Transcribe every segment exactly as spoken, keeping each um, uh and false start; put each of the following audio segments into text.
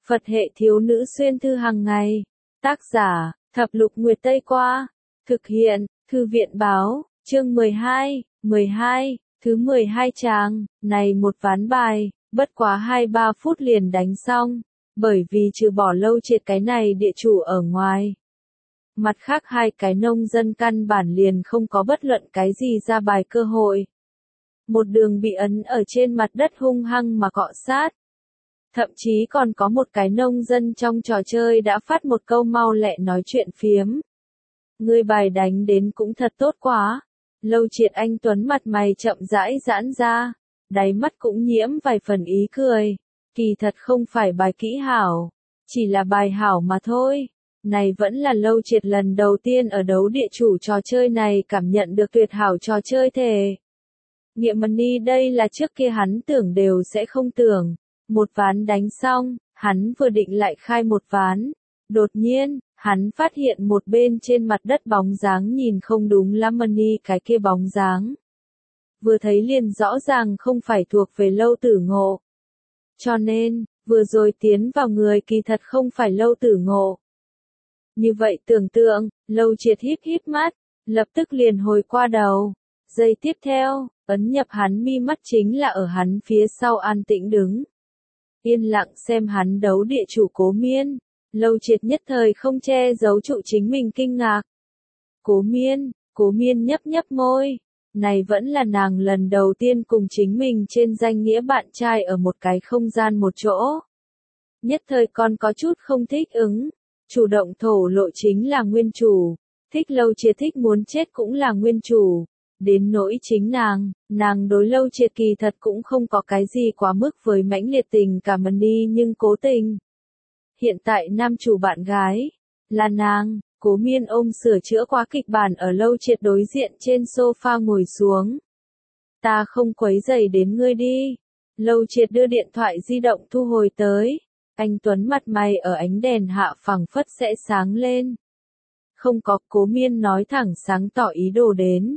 Phật hệ thiếu nữ xuyên thư hàng ngày. Tác giả, Thập Lục Nguyệt Tây Qua. Thực hiện, Thư viện Báo, chương mười hai, mười hai, thứ mười hai trang, này một ván bài, bất quá hai ba phút liền đánh xong, bởi vì trừ bỏ Lâu Triệt cái này địa chủ ở ngoài. Mặt khác hai cái nông dân căn bản liền không có bất luận cái gì ra bài cơ hội. Một đường bị ấn ở trên mặt đất hung hăng mà cọ sát. Thậm chí còn có một cái nông dân trong trò chơi đã phát một câu mau lẹ nói chuyện phiếm. Ngươi bài đánh đến cũng thật tốt quá. Lâu Triệt anh tuấn mặt mày chậm rãi giãn ra, đáy mắt cũng nhiễm vài phần ý cười. Kỳ thật không phải bài kỹ hảo, chỉ là bài hảo mà thôi. Này vẫn là Lâu Triệt lần đầu tiên ở đấu địa chủ trò chơi này cảm nhận được tuyệt hảo trò chơi thề. Nghiệm money đây là trước kia hắn tưởng đều sẽ không tưởng. Một ván đánh xong, hắn vừa định lại khai một ván. Đột nhiên, hắn phát hiện một bên trên mặt đất bóng dáng nhìn không đúng lắm money cái kia bóng dáng. Vừa thấy liền rõ ràng không phải thuộc về Lâu Tử Ngộ. Cho nên, vừa rồi tiến vào người kỳ thật không phải Lâu Tử Ngộ. Như vậy tưởng tượng, Lâu Triệt híp híp mắt, lập tức liền hồi qua đầu. Giây tiếp theo, ấn nhập hắn mi mắt chính là ở hắn phía sau an tĩnh đứng. Yên lặng xem hắn đấu địa chủ Cố Miên. Lâu Triệt nhất thời không che giấu trụ chính mình kinh ngạc. Cố Miên, Cố Miên nhấp nhấp môi. Này vẫn là nàng lần đầu tiên cùng chính mình trên danh nghĩa bạn trai ở một cái không gian một chỗ. Nhất thời còn có chút không thích ứng. Chủ động thổ lộ chính là nguyên chủ. Thích Lâu Triệt thích muốn chết cũng là nguyên chủ. Đến nỗi chính nàng, nàng đối Lâu Triệt kỳ thật cũng không có cái gì quá mức với mãnh liệt tình cảm đi nhưng cố tình. Hiện tại nam chủ bạn gái, là nàng, Cố Miên ôm sửa chữa quá kịch bản ở Lâu Triệt đối diện trên sofa ngồi xuống. Ta không quấy rầy đến ngươi đi. Lâu Triệt đưa điện thoại di động thu hồi tới. Anh tuấn mặt mày ở ánh đèn hạ phẳng phất sẽ sáng lên. Không có, Cố Miên nói thẳng sáng tỏ ý đồ đến.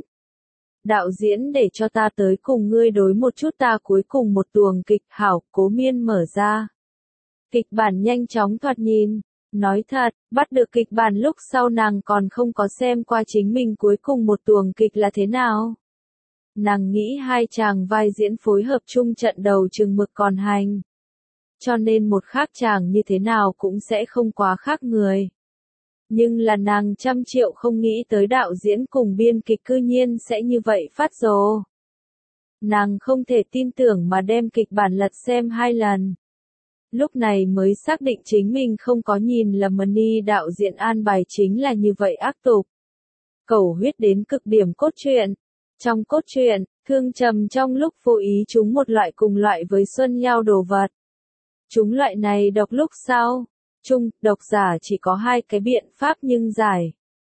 Đạo diễn để cho ta tới cùng ngươi đối một chút ta cuối cùng một tuồng kịch hảo, Cố Miên mở ra. Kịch bản nhanh chóng thoạt nhìn. Nói thật, bắt được kịch bản lúc sau nàng còn không có xem qua chính mình cuối cùng một tuồng kịch là thế nào. Nàng nghĩ hai chàng vai diễn phối hợp chung trận đầu chừng mực còn hành. Cho nên một khác chàng như thế nào cũng sẽ không quá khác người. Nhưng là nàng trăm triệu không nghĩ tới đạo diễn cùng biên kịch cư nhiên sẽ như vậy phát rồ. Nàng không thể tin tưởng mà đem kịch bản lật xem hai lần. Lúc này mới xác định chính mình không có nhìn lầm money đạo diễn an bài chính là như vậy ác tục. Cầu huyết đến cực điểm cốt truyện. Trong cốt truyện, Thương Trầm trong lúc vô ý trúng một loại cùng loại với Xuân Nhao đồ vật. Chúng loại này độc lúc sau. Chung, độc giả chỉ có hai cái biện pháp nhưng giải.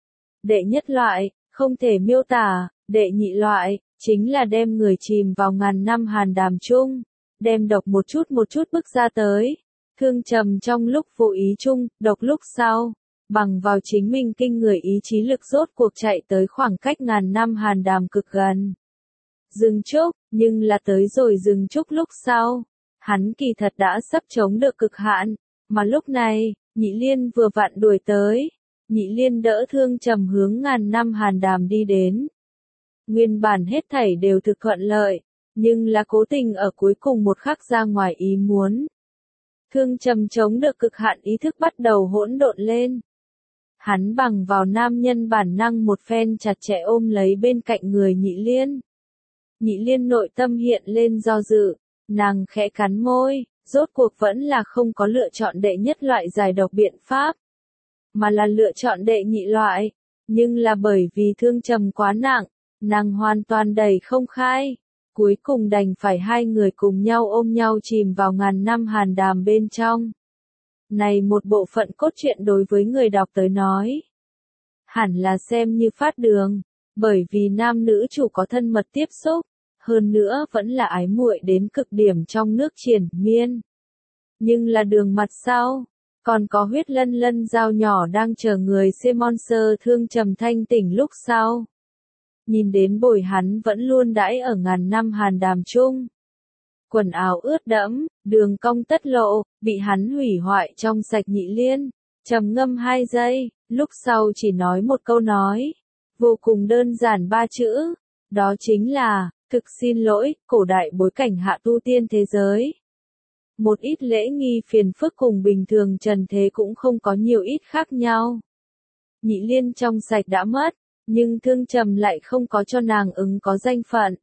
Đệ nhất loại, không thể miêu tả, đệ nhị loại, chính là đem người chìm vào ngàn năm hàn đàm chung, đem độc một chút một chút bước ra tới. Thương Trầm trong lúc vô ý chung, độc lúc sau, bằng vào chính mình kinh người ý chí lực rốt cuộc chạy tới khoảng cách ngàn năm hàn đàm cực gần. Dừng trúc, nhưng là tới rồi dừng trúc lúc sau, hắn kỳ thật đã sắp chống được cực hạn. Mà lúc này, Nhị Liên vừa vặn đuổi tới. Nhị Liên đỡ Thương Trầm hướng ngàn năm hàn đàm đi đến. Nguyên bản hết thảy đều thực thuận lợi, nhưng là cố tình ở cuối cùng một khắc ra ngoài ý muốn. Thương Trầm chống được cực hạn ý thức bắt đầu hỗn độn lên. Hắn bằng vào nam nhân bản năng một phen chặt chẽ ôm lấy bên cạnh người Nhị Liên. Nhị Liên nội tâm hiện lên do dự, nàng khẽ cắn môi. Rốt cuộc vẫn là không có lựa chọn đệ nhất loại giải độc biện pháp, mà là lựa chọn đệ nhị loại, nhưng là bởi vì Thương Trầm quá nặng, nàng hoàn toàn đẩy không khai, cuối cùng đành phải hai người cùng nhau ôm nhau chìm vào ngàn năm hàn đàm bên trong. Này một bộ phận cốt truyện đối với người đọc tới nói, hẳn là xem như phát đường, bởi vì nam nữ chủ có thân mật tiếp xúc. Hơn nữa vẫn là ái muội đến cực điểm trong nước triền miên. Nhưng là đường mặt sau, còn có huyết lân lân dao nhỏ đang chờ người xem monster Thương Trầm thanh tỉnh lúc sau. Nhìn đến bồi hắn vẫn luôn đãi ở ngàn năm hàn đàm chung. quần áo ướt đẫm, đường cong tất lộ, bị hắn hủy hoại trong sạch. Nhị Liên trầm ngâm hai giây, lúc sau chỉ nói một câu nói, vô cùng đơn giản ba chữ, đó chính là, thực xin lỗi. Cổ đại bối cảnh hạ tu tiên thế giới, một ít lễ nghi phiền phức cùng bình thường trần thế cũng không có nhiều ít khác nhau. Nhị Liên trong sạch đã mất, nhưng Thương Trầm lại không có cho nàng ứng có danh phận.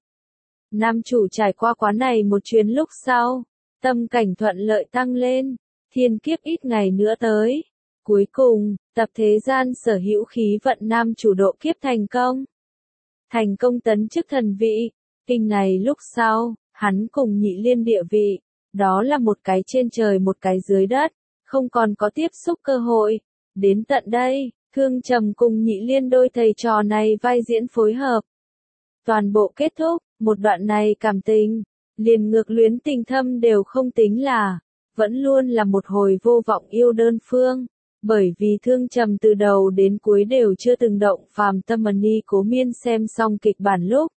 Nam chủ trải qua quá này một chuyến lúc sau, tâm cảnh thuận lợi tăng lên, thiên kiếp ít ngày nữa tới. Cuối cùng, tập thế gian sở hữu khí vận nam chủ độ kiếp thành công. Thành công tấn chức thần vị, kinh này lúc sau, hắn cùng Nhị Liên địa vị, đó là một cái trên trời một cái dưới đất, không còn có tiếp xúc cơ hội. Đến tận đây, Thương Trầm cùng Nhị Liên đôi thầy trò này vai diễn phối hợp. Toàn bộ kết thúc, một đoạn này cảm tình, liền ngược luyến tình thâm đều không tính là, vẫn luôn là một hồi vô vọng yêu đơn phương, bởi vì Thương Trầm từ đầu đến cuối đều chưa từng động phàm tâm. Ni Cố Miên xem xong kịch bản lúc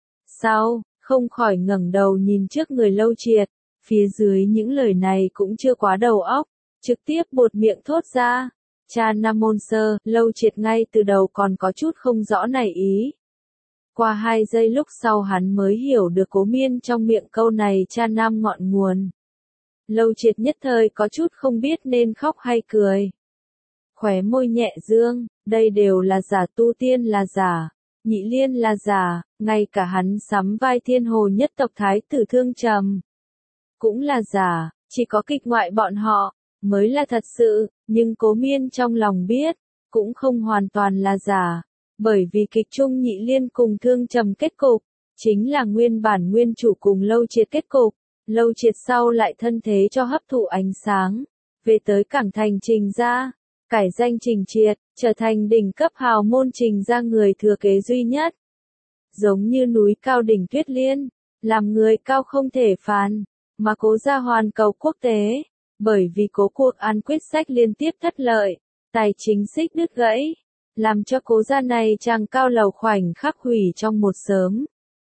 sau, không khỏi ngẩng đầu nhìn trước người Lâu Triệt, phía dưới những lời này cũng chưa quá đầu óc, trực tiếp buột miệng thốt ra. Cha Nam Môn Sơ. Lâu Triệt ngay từ đầu còn có chút không rõ này ý. Qua hai giây lúc sau hắn mới hiểu được Cố Miên trong miệng câu này cha nam ngọn nguồn. Lâu Triệt nhất thời có chút không biết nên khóc hay cười. Khóe môi nhẹ dương, đây đều là giả. Tu tiên là giả, Nhị Liên là giả, ngay cả hắn sắm vai thiên hồ nhất tộc thái tử Thương Trầm cũng là giả, chỉ có kịch ngoại bọn họ mới là thật sự. Nhưng Cố Miên trong lòng biết, cũng không hoàn toàn là giả, bởi vì kịch chung Nhị Liên cùng Thương Trầm kết cục, chính là nguyên bản nguyên chủ cùng Lâu Triệt kết cục. Lâu Triệt sau lại thân thế cho hấp thụ ánh sáng, về tới cảng thành Trình gia, cải danh Trình Triệt, trở thành đỉnh cấp hào môn Trình gia người thừa kế duy nhất. Giống như núi cao đỉnh Tuyết Liên, làm người cao không thể phàn, mà Cố gia hoàn cầu quốc tế. Bởi vì Cố cuộc ăn quyết sách liên tiếp thất lợi, tài chính xích đứt gãy, làm cho Cố gia này chàng cao lầu khoảnh khắc hủy trong một sớm.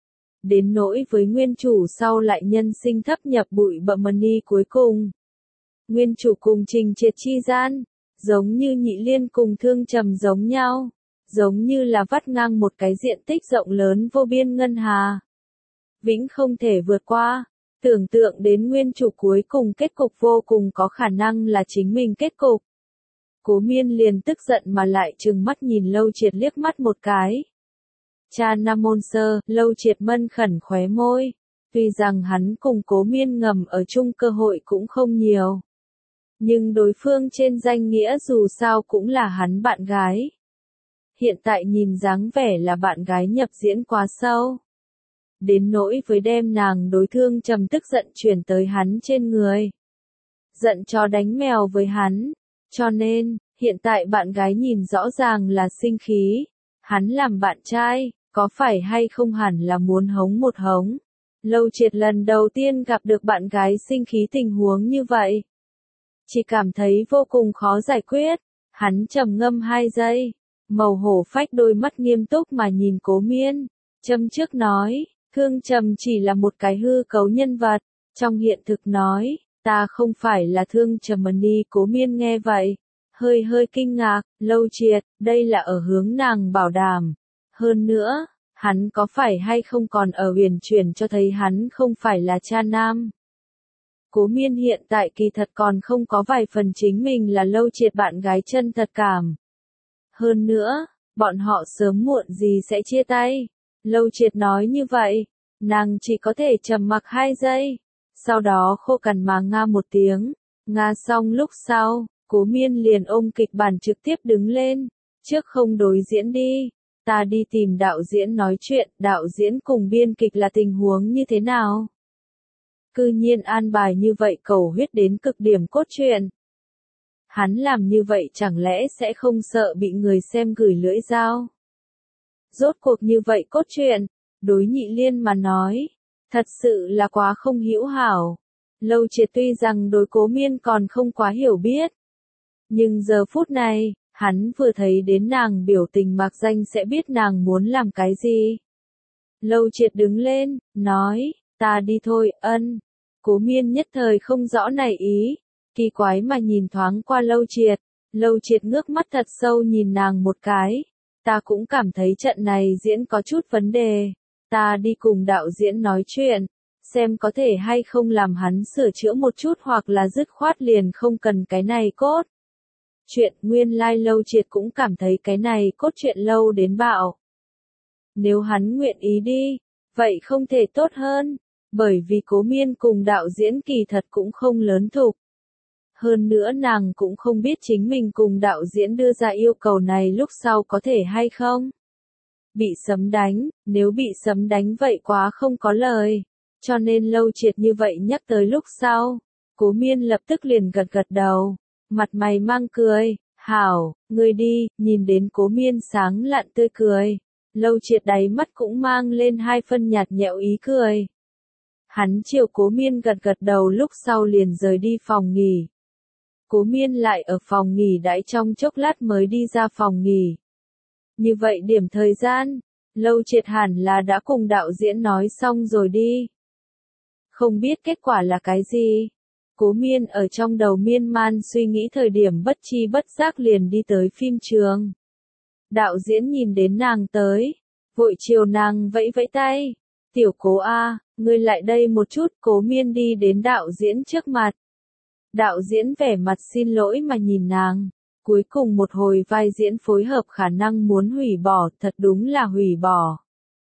Đến nỗi với nguyên chủ sau lại nhân sinh thấp nhập bụi bặm. Ni cuối cùng, nguyên chủ cùng Trình Triệt chi gian, giống như Nhị Liên cùng Thương Trầm giống nhau, giống như là vắt ngang một cái diện tích rộng lớn vô biên ngân hà, vĩnh không thể vượt qua. Tưởng tượng đến nguyên chủ cuối cùng kết cục vô cùng có khả năng là chính mình kết cục, Cố Miên liền tức giận mà lại trừng mắt nhìn Lâu Triệt liếc mắt một cái. Cha Nam Môn Sơ. Lâu Triệt mân khẩn khóe môi, tuy rằng hắn cùng Cố Miên ngầm ở chung cơ hội cũng không nhiều, nhưng đối phương trên danh nghĩa dù sao cũng là hắn bạn gái. Hiện tại nhìn dáng vẻ là bạn gái nhập diễn quá sâu, đến nỗi với đem nàng đối Thương Trầm tức giận chuyển tới hắn trên người, giận chó đánh mèo với hắn, cho nên, hiện tại bạn gái nhìn rõ ràng là sinh khí, hắn làm bạn trai, có phải hay không hẳn là muốn hống một hống. Lâu Triệt lần đầu tiên gặp được bạn gái sinh khí tình huống như vậy, chỉ cảm thấy vô cùng khó giải quyết. Hắn trầm ngâm hai giây, màu hổ phách đôi mắt nghiêm túc mà nhìn Cố Miên, châm trước nói, Thương Trầm chỉ là một cái hư cấu nhân vật, trong hiện thực nói, ta không phải là Thương Trầm. Ni Cố Miên nghe vậy, hơi hơi kinh ngạc. Lâu Triệt, đây là ở hướng nàng bảo đảm. Hơn nữa, hắn có phải hay không còn ở huyền chuyển cho thấy hắn không phải là cha nam. Cố Miên hiện tại kỳ thật còn không có vài phần chính mình là Lâu Triệt bạn gái chân thật cảm. Hơn nữa, bọn họ sớm muộn gì sẽ chia tay. Lâu Triệt nói như vậy, nàng chỉ có thể trầm mặc hai giây, sau đó khô cằn mà nga một tiếng. Nga xong lúc sau, Cố Miên liền ôm kịch bản trực tiếp đứng lên, trước không đối diễn đi, ta đi tìm đạo diễn nói chuyện. Đạo diễn cùng biên kịch là tình huống như thế nào? Cư nhiên an bài như vậy cầu huyết đến cực điểm cốt truyện. Hắn làm như vậy chẳng lẽ sẽ không sợ bị người xem gửi lưỡi dao? Rốt cuộc như vậy cốt truyện, đối Nhị Liên mà nói, thật sự là quá không hữu hảo. Lâu Triệt tuy rằng đối Cố Miên còn không quá hiểu biết, nhưng giờ phút này, hắn vừa thấy đến nàng biểu tình mạc danh sẽ biết nàng muốn làm cái gì. Lâu Triệt đứng lên, nói, ta đi thôi. Ân. Cố Miên nhất thời không rõ này ý, kỳ quái mà nhìn thoáng qua Lâu Triệt, Lâu Triệt ngước mắt thật sâu nhìn nàng một cái, ta cũng cảm thấy trận này diễn có chút vấn đề, ta đi cùng đạo diễn nói chuyện, xem có thể hay không làm hắn sửa chữa một chút hoặc là dứt khoát liền không cần cái này cốt. Chuyện nguyên lai like Lâu Triệt cũng cảm thấy cái này cốt truyện lâu đến bạo. Nếu hắn nguyện ý đi, vậy không thể tốt hơn, bởi vì Cố Miên cùng đạo diễn kỳ thật cũng không lớn thục. Hơn nữa nàng cũng không biết chính mình cùng đạo diễn đưa ra yêu cầu này lúc sau có thể hay không. Bị sấm đánh, nếu bị sấm đánh vậy quá không có lời, cho nên Lâu Triệt như vậy nhắc tới lúc sau, Cố Miên lập tức liền gật gật đầu, mặt mày mang cười, hảo, ngươi đi, nhìn đến Cố Miên sáng lạn tươi cười, Lâu Triệt đáy mắt cũng mang lên hai phân nhạt nhẽo ý cười. Hắn chiều Cố Miên gật gật đầu lúc sau liền rời đi phòng nghỉ. Cố Miên lại ở phòng nghỉ đãi trong chốc lát mới đi ra phòng nghỉ. Như vậy điểm thời gian, Lâu Triệt hẳn là đã cùng đạo diễn nói xong rồi đi. Không biết kết quả là cái gì. Cố Miên ở trong đầu miên man suy nghĩ thời điểm bất chi bất giác liền đi tới phim trường. Đạo diễn nhìn đến nàng tới, vội chiều nàng vẫy vẫy tay. Tiểu Cố A, ngươi lại đây một chút. Cố Miên đi đến đạo diễn trước mặt. Đạo diễn vẻ mặt xin lỗi mà nhìn nàng. Cuối cùng một hồi vai diễn phối hợp khả năng muốn hủy bỏ, thật đúng là hủy bỏ.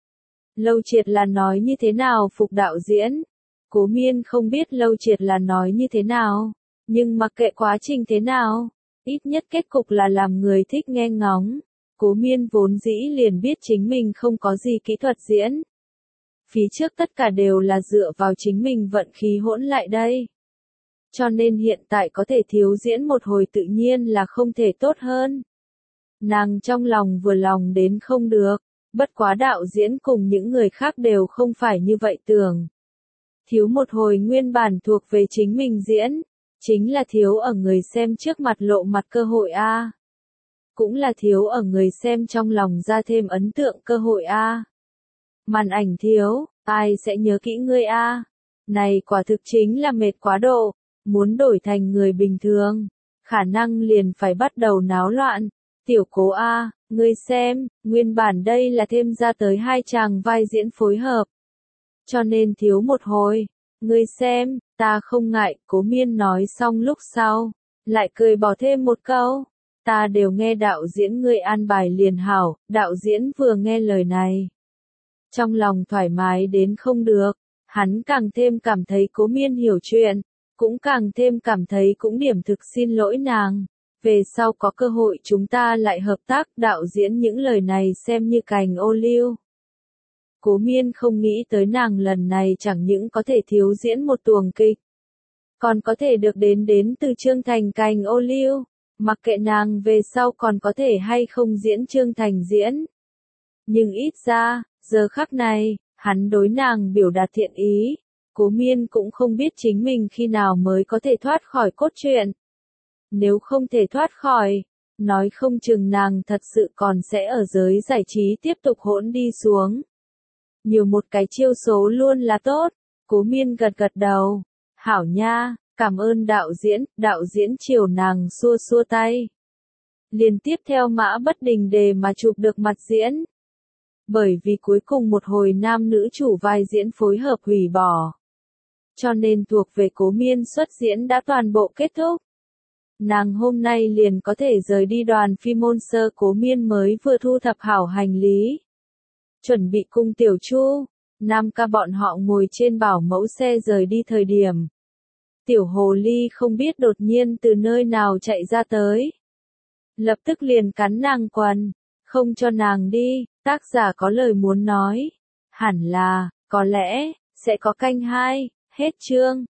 Lâu Triệt là nói như thế nào phục đạo diễn? Cố Miên không biết Lâu Triệt là nói như thế nào, nhưng mặc kệ quá trình thế nào, ít nhất kết cục là làm người thích nghe ngóng. Cố Miên vốn dĩ liền biết chính mình không có gì kỹ thuật diễn. Phía trước tất cả đều là dựa vào chính mình vận khí hỗn lại đây. Cho nên hiện tại có thể thiếu diễn một hồi tự nhiên là không thể tốt hơn. Nàng trong lòng vừa lòng đến không được, bất quá đạo diễn cùng những người khác đều không phải như vậy tưởng. Thiếu một hồi nguyên bản thuộc về chính mình diễn, chính là thiếu ở người xem trước mặt lộ mặt cơ hội A. Cũng là thiếu ở người xem trong lòng ra thêm ấn tượng cơ hội A. Màn ảnh thiếu, ai sẽ nhớ kỹ ngươi A. Này quả thực chính là mệt quá độ, muốn đổi thành người bình thường, khả năng liền phải bắt đầu náo loạn. Tiểu Cố A, ngươi xem, nguyên bản đây là thêm ra tới hai chàng vai diễn phối hợp. Cho nên thiếu một hồi, ngươi xem, ta không ngại. Cố Miên nói xong lúc sau, lại cười bỏ thêm một câu, ta đều nghe đạo diễn ngươi an bài liền hảo. Đạo diễn vừa nghe lời này, trong lòng thoải mái đến không được, hắn càng thêm cảm thấy Cố Miên hiểu chuyện, cũng càng thêm cảm thấy cũng điểm thực xin lỗi nàng. Về sau có cơ hội chúng ta lại hợp tác. Đạo diễn những lời này xem như cành ô liu. Cố Miên không nghĩ tới nàng lần này chẳng những có thể thiếu diễn một tuồng kịch, còn có thể được đến đến từ Trương Thành cành ô liu. Mặc kệ nàng về sau còn có thể hay không diễn Trương Thành diễn. Nhưng ít ra, giờ khắc này, hắn đối nàng biểu đạt thiện ý. Cố Miên cũng không biết chính mình khi nào mới có thể thoát khỏi cốt truyện. Nếu không thể thoát khỏi, nói không chừng nàng thật sự còn sẽ ở giới giải trí tiếp tục hỗn đi xuống. Nhiều một cái chiêu số luôn là tốt. Cố Miên gật gật đầu. Hảo nha, cảm ơn đạo diễn. Đạo diễn chiều nàng xua xua tay. Liền tiếp theo Mã Bất Đình Đề mà chụp được mặt diễn. Bởi vì cuối cùng một hồi nam nữ chủ vai diễn phối hợp hủy bỏ, cho nên thuộc về Cố Miên xuất diễn đã toàn bộ kết thúc. Nàng hôm nay liền có thể rời đi đoàn phim môn sơ. Cố Miên mới vừa thu thập hảo hành lý, chuẩn bị cùng Tiểu Chu, Nam Ca bọn họ ngồi trên bảo mẫu xe rời đi thời điểm. Tiểu Hồ Ly không biết đột nhiên từ nơi nào chạy ra tới. Lập tức liền cắn nàng quần, không cho nàng đi. Tác giả có lời muốn nói. Hẳn là, có lẽ, sẽ có canh hai, hết chương.